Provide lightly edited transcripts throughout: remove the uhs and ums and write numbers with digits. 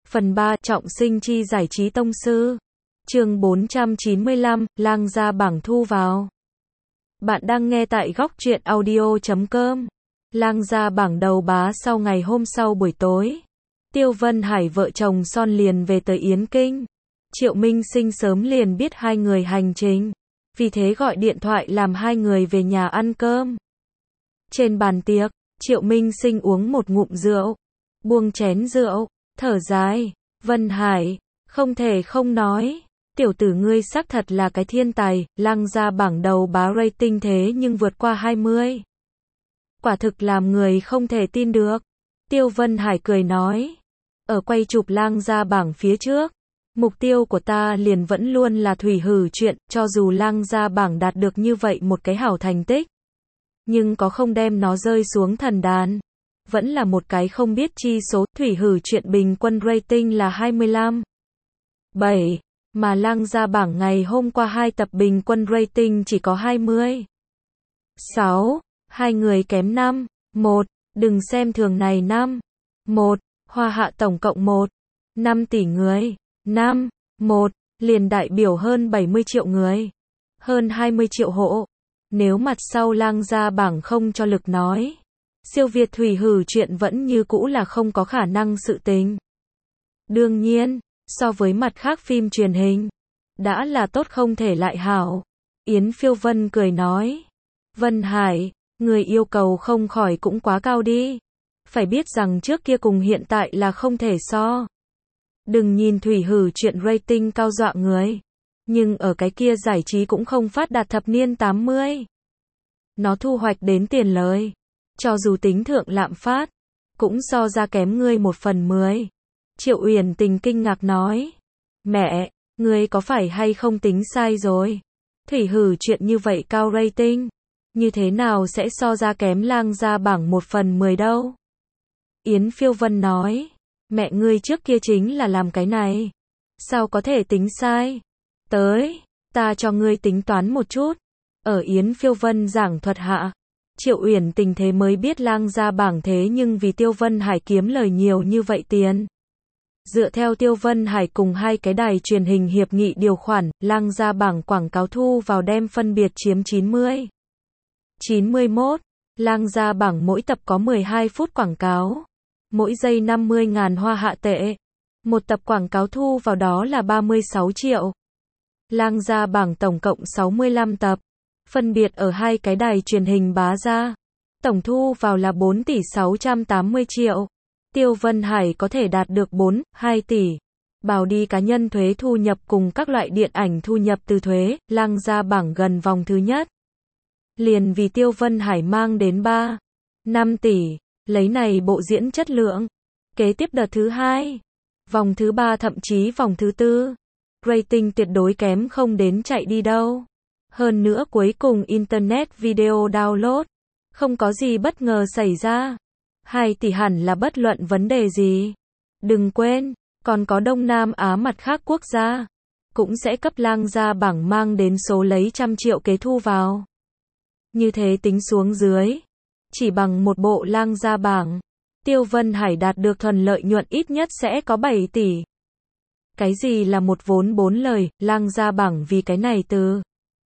Phần 3. Trọng sinh chi giải trí tông sư. Chương 495, lang gia bảng thu vào. Bạn đang nghe tại góc truyện audio.com. Lang gia bảng đầu bá sau ngày hôm sau buổi tối. Tiêu Vân Hải vợ chồng son liền về tới Yến Kinh. Triệu Minh Sinh sớm liền biết hai người hành trình, vì thế gọi điện thoại làm hai người về nhà ăn cơm. Trên bàn tiệc, Triệu Minh Sinh uống một ngụm rượu, buông chén rượu, thở dài, Vân Hải, không thể không nói, tiểu tử ngươi xác thật là cái thiên tài, lang gia bảng đầu bá rating thế nhưng vượt qua 20. Quả thực làm người không thể tin được. Tiêu Vân Hải cười nói, ở quay chụp lang gia bảng phía trước, mục tiêu của ta liền vẫn luôn là thủy hử chuyện, cho dù lang gia bảng đạt được như vậy một cái hảo thành tích, nhưng có không đem nó rơi xuống thần đàn. Vẫn là một cái không biết chi số, thủy hử chuyện bình quân rating là 25,7, mà lang gia bảng ngày hôm qua 2 tập bình quân rating chỉ có 20,6, hai người kém 5,1, đừng xem thường này 5,1, Hoa Hạ tổng cộng 1,5 tỷ người, 5,1, liền đại biểu hơn 70 triệu người, hơn 20 triệu hộ. Nếu mặt sau lang gia bảng không cho lực nói, siêu việt thủy hử chuyện vẫn như cũ là không có khả năng sự tình. Đương nhiên, so với mặt khác phim truyền hình, đã là tốt không thể lại hảo. Yến Phiêu Vân cười nói, Vân Hải, người yêu cầu không khỏi cũng quá cao đi. Phải biết rằng trước kia cùng hiện tại là không thể so. Đừng nhìn thủy hử chuyện rating cao dọa người, nhưng ở cái kia giải trí cũng không phát đạt thập niên 80. Nó thu hoạch đến tiền lời, cho dù tính thượng lạm phát, cũng so ra kém ngươi 1/10. Triệu Uyển Tình kinh ngạc nói, mẹ, ngươi có phải hay không tính sai rồi? Thủy hử chuyện như vậy cao rating, như thế nào sẽ so ra kém lang gia bảng 1/10 đâu? Yến Phiêu Vân nói, mẹ ngươi trước kia chính là làm cái này, sao có thể tính sai? Tới, ta cho ngươi tính toán một chút. Ở Yến Phiêu Vân giảng thuật hạ, Triệu Uyển Tình thế mới biết lang gia bảng thế nhưng vì Tiêu Vân Hải kiếm lời nhiều như vậy tiền. Dựa theo Tiêu Vân Hải cùng hai cái đài truyền hình hiệp nghị điều khoản, lang gia bảng quảng cáo thu vào đem phân biệt chiếm 91. Lang gia bảng mỗi tập có 12 phút quảng cáo, mỗi giây 50.000 Hoa Hạ tệ. Một tập quảng cáo thu vào đó là 36 triệu. Lang gia bảng tổng cộng 65 tập, phân biệt ở hai cái đài truyền hình bá ra. Tổng thu vào là 4 tỷ 680 triệu. Tiêu Vân Hải có thể đạt được 4,2 tỷ. Bảo đi cá nhân thuế thu nhập cùng các loại điện ảnh thu nhập từ thuế, lang gia bảng gần vòng thứ nhất. Liền vì Tiêu Vân Hải mang đến 3,5 tỷ, lấy này bộ diễn chất lượng. Kế tiếp đợt thứ hai, vòng thứ 3 thậm chí vòng thứ 4. Rating tuyệt đối kém không đến chạy đi đâu. Hơn nữa cuối cùng Internet video download, không có gì bất ngờ xảy ra. 2 tỷ hẳn là bất luận vấn đề gì. Đừng quên, còn có Đông Nam Á mặt khác quốc gia, cũng sẽ cấp lang gia bảng mang đến số lấy trăm triệu kế thu vào. Như thế tính xuống dưới, chỉ bằng một bộ lang gia bảng, Tiêu Vân Hải đạt được thuần lợi nhuận ít nhất sẽ có 7 tỷ. Cái gì là một vốn 4 lời, lang gia bảng vì cái này từ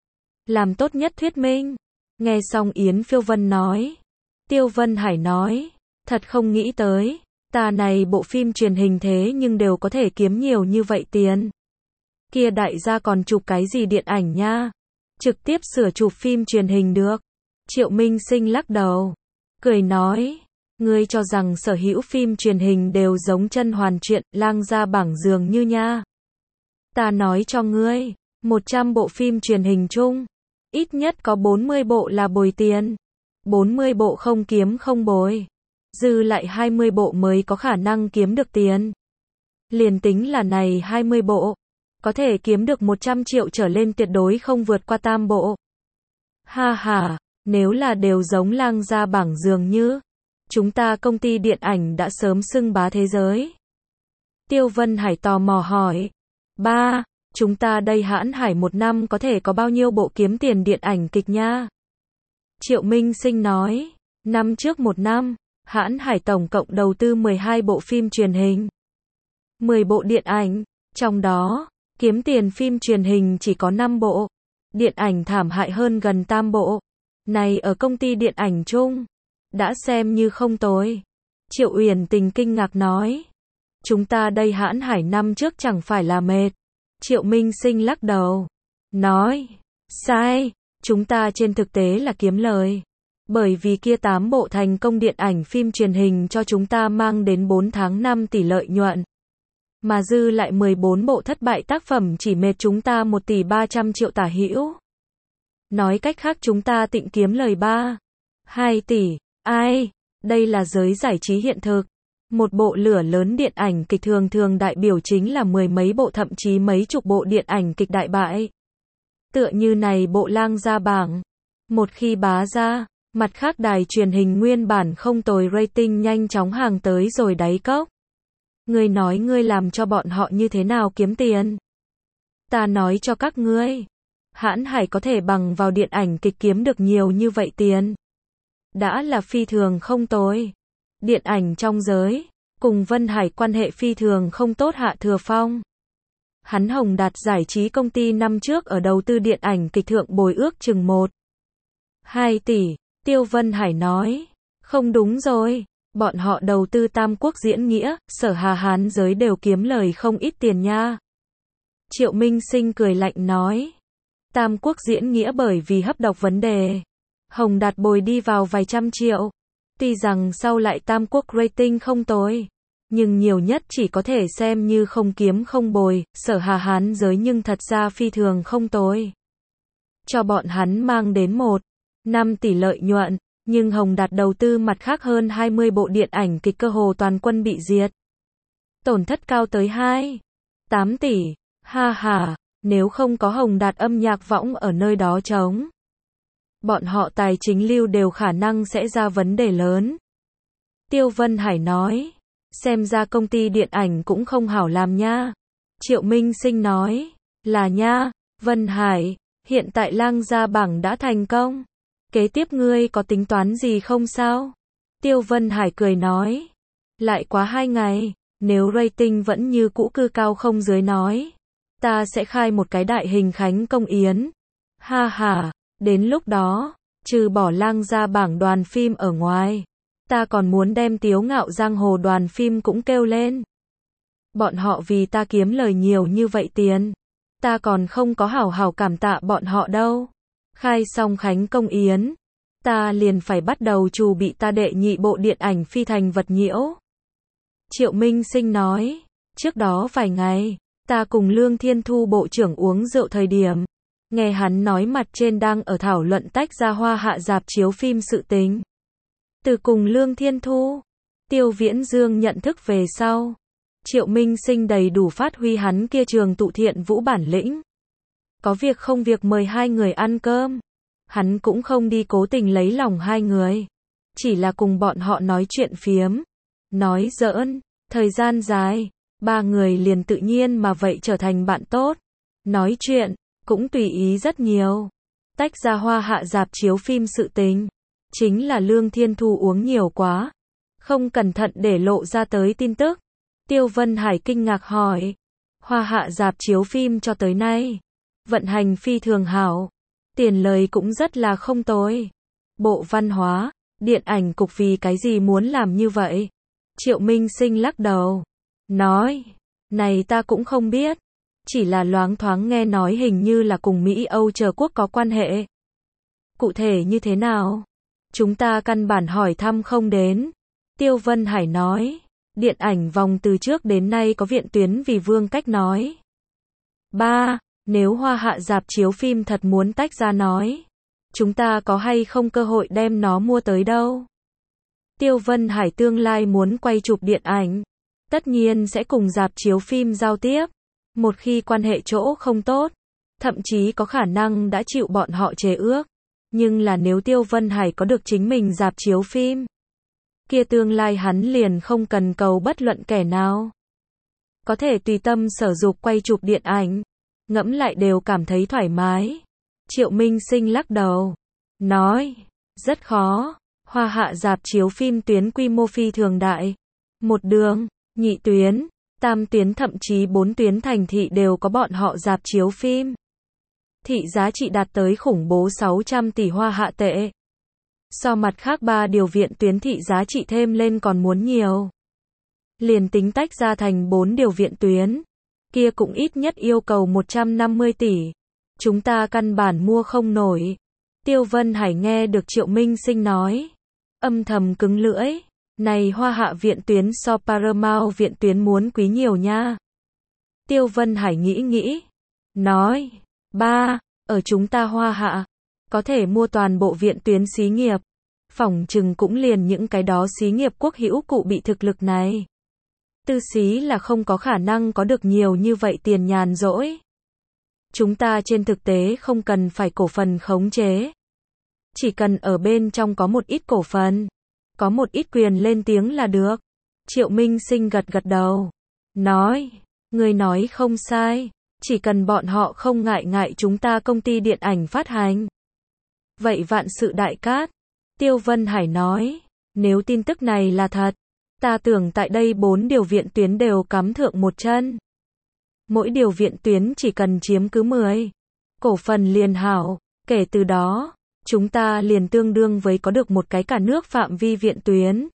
làm tốt nhất thuyết minh. Nghe xong Yến Phiêu Vân nói, Tiêu Vân Hải nói, thật không nghĩ tới, ta này bộ phim truyền hình thế nhưng đều có thể kiếm nhiều như vậy tiền. Kia đại gia còn chụp cái gì điện ảnh nha, trực tiếp sửa chụp phim truyền hình được. Triệu Minh Sinh lắc đầu, cười nói, ngươi cho rằng sở hữu phim truyền hình đều giống chân hoàn truyện, lang gia bảng dường như nha. Ta nói cho ngươi, 100 bộ phim truyền hình chung, ít nhất có 40 bộ là bồi tiền, 40 bộ không kiếm không bồi, dư lại 20 bộ mới có khả năng kiếm được tiền. Liền tính là này 20 bộ, có thể kiếm được 100 triệu trở lên tuyệt đối không vượt qua tam bộ. Ha ha, nếu là đều giống lang gia bảng dường như, chúng ta công ty điện ảnh đã sớm xưng bá thế giới. Tiêu Vân Hải tò mò hỏi, ba, chúng ta đây hãn hải một năm có thể có bao nhiêu bộ kiếm tiền điện ảnh kịch nha? Triệu Minh Sinh nói, năm trước một năm, hãn hải tổng cộng đầu tư 12 bộ phim truyền hình. 10 bộ điện ảnh, trong đó, kiếm tiền phim truyền hình chỉ có 5 bộ, điện ảnh thảm hại hơn gần tam bộ. Này ở công ty điện ảnh chung, đã xem như không tồi. Triệu Uyển Tình kinh ngạc nói. Chúng ta đây Hãn Hải năm trước chẳng phải là mệt. Triệu Minh Sinh lắc đầu. Nói. Sai, chúng ta trên thực tế là kiếm lời. Bởi vì kia 8 bộ thành công điện ảnh phim truyền hình cho chúng ta mang đến 4 tháng 5 tỷ lợi nhuận. Mà dư lại 14 bộ thất bại tác phẩm chỉ mệt chúng ta 1 tỷ 300 triệu tả hữu. Nói cách khác chúng ta tịnh kiếm lời 2 tỷ. Ai? Đây là giới giải trí hiện thực. Một bộ lửa lớn điện ảnh kịch thường thường đại biểu chính là 10 mấy bộ thậm chí mấy chục bộ điện ảnh kịch đại bại. Tựa như này bộ Lang Gia Bảng. Một khi bá ra, mặt khác đài truyền hình nguyên bản không tồi rating nhanh chóng hàng tới rồi đáy cốc. Ngươi nói ngươi làm cho bọn họ như thế nào kiếm tiền? Ta nói cho các ngươi. Hãn Hải có thể bằng vào điện ảnh kịch kiếm được nhiều như vậy tiền. Đã là phi thường không tồi. Điện ảnh trong giới, cùng Vân Hải quan hệ phi thường không tốt Hạ Thừa Phong. Hắn Hồng Đạt giải trí công ty năm trước ở đầu tư điện ảnh kịch thượng bồi ước chừng 2 tỷ. Tiêu Vân Hải nói. Không đúng rồi. Bọn họ đầu tư Tam Quốc diễn nghĩa, Sở Hà Hán giới đều kiếm lời không ít tiền nha. Triệu Minh Sinh cười lạnh nói. Tam Quốc diễn nghĩa bởi vì hấp độc vấn đề. Hồng Đạt bồi đi vào vài trăm triệu. Tuy rằng sau lại Tam Quốc rating không tồi. Nhưng nhiều nhất chỉ có thể xem như không kiếm không bồi, Sở Hà Hán giới nhưng thật ra phi thường không tồi. Cho bọn hắn mang đến 5 tỷ lợi nhuận. Nhưng Hồng Đạt đầu tư mặt khác hơn 20 bộ điện ảnh kịch cơ hồ toàn quân bị diệt. Tổn thất cao tới 8 tỷ. Ha ha, nếu không có Hồng Đạt âm nhạc võng ở nơi đó trống. Bọn họ tài chính lưu đều khả năng sẽ ra vấn đề lớn. Tiêu Vân Hải nói. Xem ra công ty điện ảnh cũng không hảo làm nha. Triệu Minh Sinh nói. Là nha, Vân Hải, hiện tại Lang Gia Bảng đã thành công. Kế tiếp ngươi có tính toán gì không sao? Tiêu Vân Hải cười nói. Lại quá 2 ngày, nếu rating vẫn như cũ cư cao không dưới nói. Ta sẽ khai một cái đại hình khánh công yến. Ha ha, đến lúc đó, trừ bỏ Lang Gia Bảng đoàn phim ở ngoài. Ta còn muốn đem Tiếu Ngạo Giang Hồ đoàn phim cũng kêu lên. Bọn họ vì ta kiếm lời nhiều như vậy tiền. Ta còn không có hảo hảo cảm tạ bọn họ đâu. Khai xong khánh công yến, ta liền phải bắt đầu chuẩn bị ta đệ nhị bộ điện ảnh phi thành vật nhiễu. Triệu Minh Sinh nói, trước đó vài ngày, ta cùng Lương Thiên Thu bộ trưởng uống rượu thời điểm, nghe hắn nói mặt trên đang ở thảo luận tách ra Hoa Hạ rạp chiếu phim sự tình. Từ cùng Lương Thiên Thu, Tiêu Viễn Dương nhận thức về sau, Triệu Minh Sinh đầy đủ phát huy hắn kia trường tụ thiện vũ bản lĩnh. Có việc không việc mời hai người ăn cơm. Hắn cũng không đi cố tình lấy lòng hai người. Chỉ là cùng bọn họ nói chuyện phiếm. Nói giỡn. Thời gian dài. Ba người liền tự nhiên mà vậy trở thành bạn tốt. Nói chuyện. Cũng tùy ý rất nhiều. Tách ra Hoa Hạ rạp chiếu phim sự tình. Chính là Lương Thiên Thu uống nhiều quá. Không cẩn thận để lộ ra tới tin tức. Tiêu Vân Hải kinh ngạc hỏi. Hoa Hạ rạp chiếu phim cho tới nay. Vận hành phi thường hảo. Tiền lời cũng rất là không tồi. Bộ Văn hóa, điện ảnh cục vì cái gì muốn làm như vậy? Triệu Minh Sinh lắc đầu. Nói, này ta cũng không biết. Chỉ là loáng thoáng nghe nói hình như là cùng Mỹ Âu chờ quốc có quan hệ. Cụ thể như thế nào? Chúng ta căn bản hỏi thăm không đến. Tiêu Vân Hải nói. Điện ảnh vòng từ trước đến nay có viện tuyến vì Vương Cách nói. 3. Nếu Hoa Hạ rạp chiếu phim thật muốn tách ra nói. Chúng ta có hay không cơ hội đem nó mua tới đâu? Tiêu Vân Hải tương lai muốn quay chụp điện ảnh. Tất nhiên sẽ cùng rạp chiếu phim giao tiếp. Một khi quan hệ chỗ không tốt. Thậm chí có khả năng đã chịu bọn họ chế ước. Nhưng là nếu Tiêu Vân Hải có được chính mình rạp chiếu phim. Kia tương lai hắn liền không cần cầu bất luận kẻ nào. Có thể tùy tâm sở dục quay chụp điện ảnh. Ngẫm lại đều cảm thấy thoải mái. Triệu Minh Sinh lắc đầu. Nói. Rất khó. Hoa Hạ rạp chiếu phim tuyến quy mô phi thường đại. Một đường, nhị tuyến, Tam tuyến thậm chí 4 tuyến thành thị đều có bọn họ rạp chiếu phim. Thị giá trị đạt tới khủng bố 600 tỷ Hoa Hạ tệ. So mặt khác 3 điều viện tuyến thị giá trị thêm lên còn muốn nhiều. Liền tính tách ra thành 4 điều viện tuyến, kia cũng ít nhất yêu cầu 150 tỷ. Chúng ta căn bản mua không nổi. Tiêu Vân Hải nghe được Triệu Minh Sinh nói, âm thầm cứng lưỡi. Này Hoa Hạ viện tuyến so Paramount viện tuyến muốn quý nhiều nha. Tiêu Vân Hải nghĩ nghĩ, nói, ba, ở chúng ta Hoa Hạ, có thể mua toàn bộ viện tuyến xí nghiệp. Phỏng chừng cũng liền những cái đó xí nghiệp quốc hữu cụ bị thực lực này. Tư xí là không có khả năng có được nhiều như vậy tiền nhàn rỗi. Chúng ta trên thực tế không cần phải cổ phần khống chế. Chỉ cần ở bên trong có một ít cổ phần, có một ít quyền lên tiếng là được. Triệu Minh Sinh gật gật đầu, nói, người nói không sai, chỉ cần bọn họ không ngại chúng ta công ty điện ảnh phát hành. Vậy vạn sự đại cát. Tiêu Vân Hải nói, nếu tin tức này là thật, ta tưởng tại đây 4 điều viện tuyến đều cắm thượng một chân. Mỗi điều viện tuyến chỉ cần chiếm cứ 10 cổ phần liền hảo, kể từ đó, chúng ta liền tương đương với có được một cái cả nước phạm vi viện tuyến.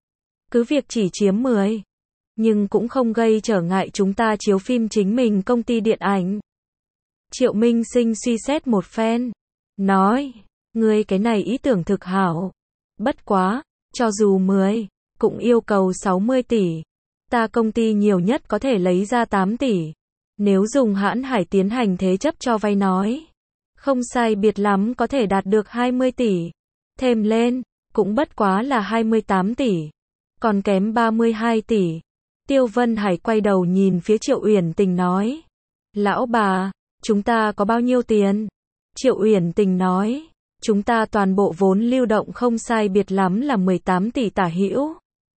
Cứ việc chỉ chiếm 10, nhưng cũng không gây trở ngại chúng ta chiếu phim chính mình công ty điện ảnh. Triệu Minh Sinh suy xét một phen, nói, ngươi cái này ý tưởng thực hảo. Bất quá, cho dù 10, cũng yêu cầu 60 tỷ. Ta công ty nhiều nhất có thể lấy ra 8 tỷ. Nếu dùng Hãn Hải tiến hành thế chấp cho vay nói, không sai biệt lắm có thể đạt được 20 tỷ. Thêm lên, cũng bất quá là 28 tỷ. Còn kém 32 tỷ. Tiêu Vân Hải quay đầu nhìn phía Triệu Uyển Tình nói, lão bà, chúng ta có bao nhiêu tiền? Triệu Uyển Tình nói, chúng ta toàn bộ vốn lưu động không sai biệt lắm là 18 tỷ tả hữu.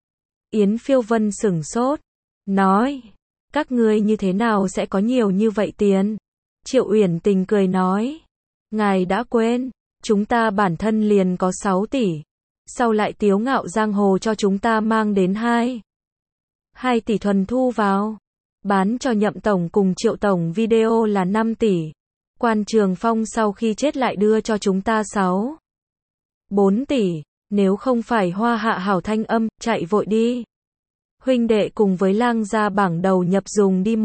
Yến Phiêu Vân sửng sốt, nói, các ngươi như thế nào sẽ có nhiều như vậy tiền? Triệu Uyển Tình cười nói, ngài đã quên, chúng ta bản thân liền có 6 tỷ. Sau lại Tiếu Ngạo Giang Hồ cho chúng ta mang đến 2 tỷ thuần thu vào. Bán cho Nhậm Tổng cùng Triệu Tổng video là 5 tỷ. Quan Trường Phong sau khi chết lại đưa cho chúng ta 4 tỷ. Nếu không phải Hoa Hạ hảo thanh âm, chạy vội đi. Huynh đệ cùng với Lang gia bảng đầu nhập dùng đi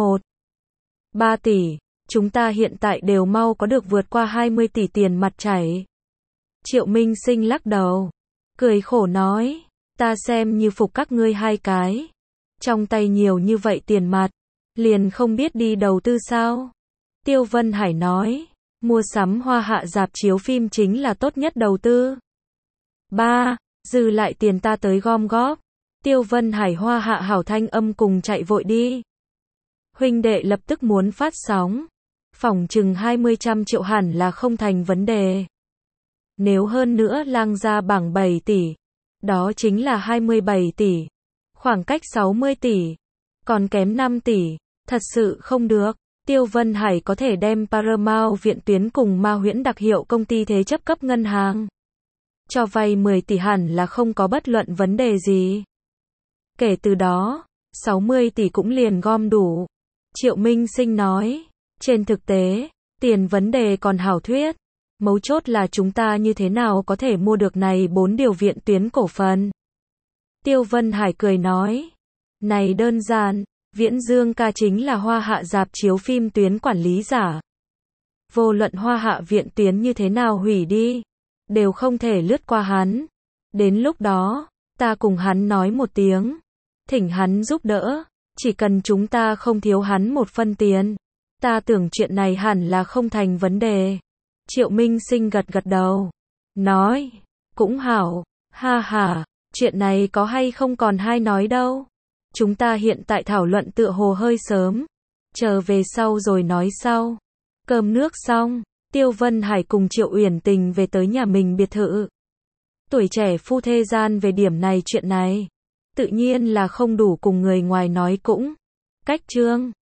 3 tỷ. Chúng ta hiện tại đều mau có được vượt qua 20 tỷ tiền mặt chảy. Triệu Minh Sinh lắc đầu, cười khổ nói, ta xem như phục các ngươi hai cái. Trong tay nhiều như vậy tiền mặt, liền không biết đi đầu tư sao? Tiêu Vân Hải nói, mua sắm Hoa Hạ rạp chiếu phim chính là tốt nhất đầu tư. 3. Dư lại tiền ta tới gom góp. Tiêu Vân Hải Hoa Hạ hảo thanh âm cùng chạy vội đi. Huynh đệ lập tức muốn phát sóng. Phỏng chừng 20 triệu hẳn là không thành vấn đề. Nếu hơn nữa Lang gia bảng 7 tỷ, đó chính là 27 tỷ. Khoảng cách 60 tỷ. Còn kém 5 tỷ. Thật sự không được. Tiêu Vân Hải có thể đem Paramount viện tuyến cùng Ma Huyễn đặc hiệu công ty thế chấp cấp ngân hàng. Cho vay 10 tỷ hẳn là không có bất luận vấn đề gì. Kể từ đó, 60 tỷ cũng liền gom đủ. Triệu Minh Sinh nói, trên thực tế, tiền vấn đề còn hảo thuyết. Mấu chốt là chúng ta như thế nào có thể mua được này 4 điều viện tuyến cổ phần. Tiêu Vân Hải cười nói, này đơn giản, Viễn Dương ca chính là Hoa Hạ rạp chiếu phim tuyến quản lý giả. Vô luận Hoa Hạ viện tuyến như thế nào hủy đi, đều không thể lướt qua hắn. Đến lúc đó, ta cùng hắn nói một tiếng, thỉnh hắn giúp đỡ, chỉ cần chúng ta không thiếu hắn một phân tiền, ta tưởng chuyện này hẳn là không thành vấn đề. Triệu Minh Sinh gật gật đầu, nói, cũng hảo, ha ha, chuyện này có hay không còn hay nói đâu. Chúng ta hiện tại thảo luận tựa hồ hơi sớm, chờ về sau rồi nói sau. Cơm nước xong, Tiêu Vân Hải cùng Triệu Uyển Tình về tới nhà mình biệt thự. Tuổi trẻ phu thê gian về điểm này chuyện này, tự nhiên là không đủ cùng người ngoài nói cũng. Cách chương